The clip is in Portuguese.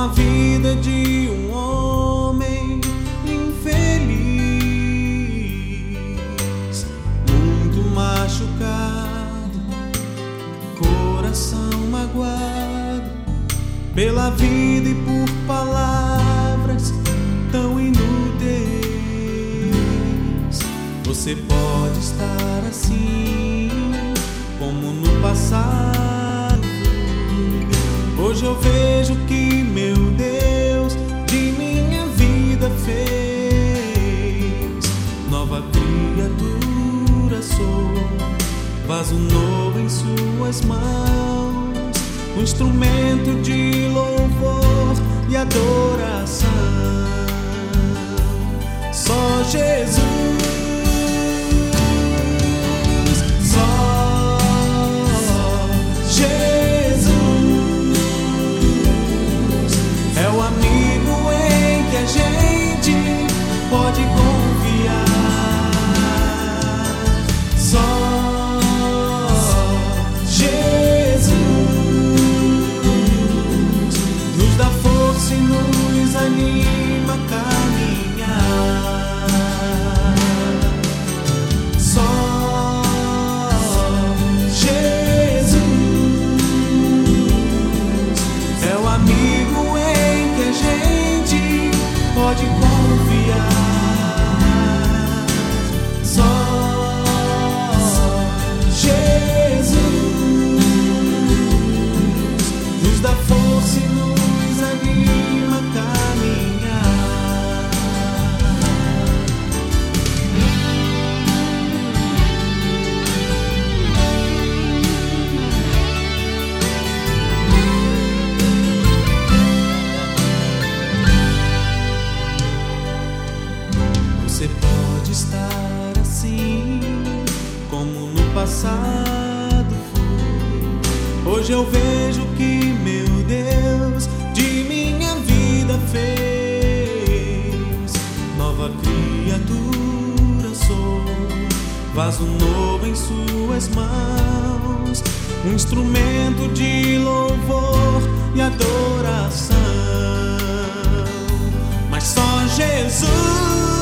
a vida de um homem infeliz, muito machucado, coração magoado pela vida e por palavras tão inúteis. Você pode estar assim como no passado. Hoje eu vejo que meu Deus de minha vida fez. Nova criatura sou, vaso novo em suas mãos, um instrumento de louvor e adoração. Só Jesus, só Jesus é o amigo em que a gente pode confiar. Só Jesus nos dá força e nos anima a caminhar. Só Jesus é o amigo em que a gente pode confiar. Só Jesus nos dá força e nos anima a caminhar. Você pode estar assim como no passado foi. Hoje eu vejo que meu Deus de minha vida fez. Nova criatura sou, vaso novo em suas mãos, um instrumento de louvor e adoração. Mas só Jesus